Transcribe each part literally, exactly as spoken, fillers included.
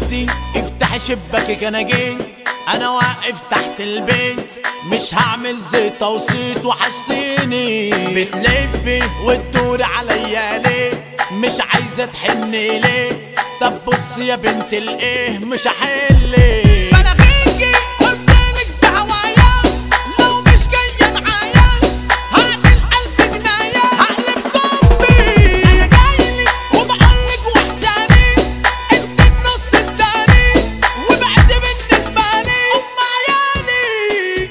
حبيبتي افتحي شباكك انا جيت، انا واقف تحت البيت مش هعمل زي توصيت وحشتيني. بتلفي وتدوري عليا ليه؟ مش عايزة تحني ليه؟ طب بص يا بنت الايه مش هحلك بلاغيكي قلتلك بهوايا، لو مش جاية معايا هعمل ألف جناية هقلب زومبي. انا جايلك وبقولك وحشاني، انت النص التاني وبعد بالنسبة لي ام عيالي.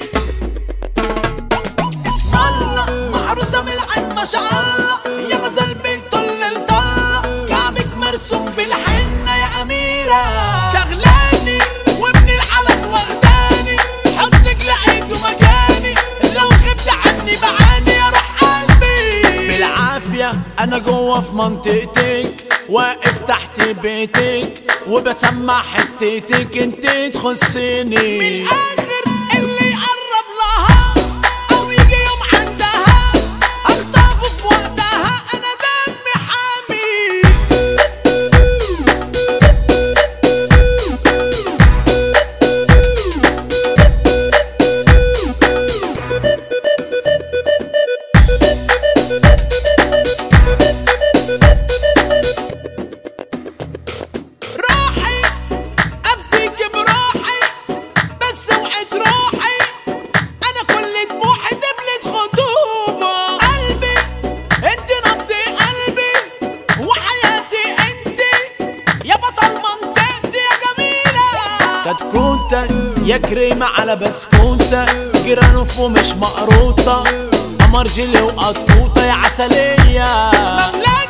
اسم الله معروسة من العين ما شاء الله، يا غزل بنت اللي كعبك مرسوم بالحنة يا أميرة. شغلاني ومن الحلق واخداني، حضنك لقيته مكاني، لو غبت عني بعاني يا روح قلبي. بالعافية أنا جوه في منطقتك، واقف تحت بيتك وبسمع حتتك انت تخصني. من الآخر اللي يقرب لها أو يجي يوم عندها أخطفه في وقتها، أنا دمي حامي. كتكوتة يا كريمة على بسكوتة، جرانوف ومش مقروطة، قمر جيلي وقطوطة يا عسلية.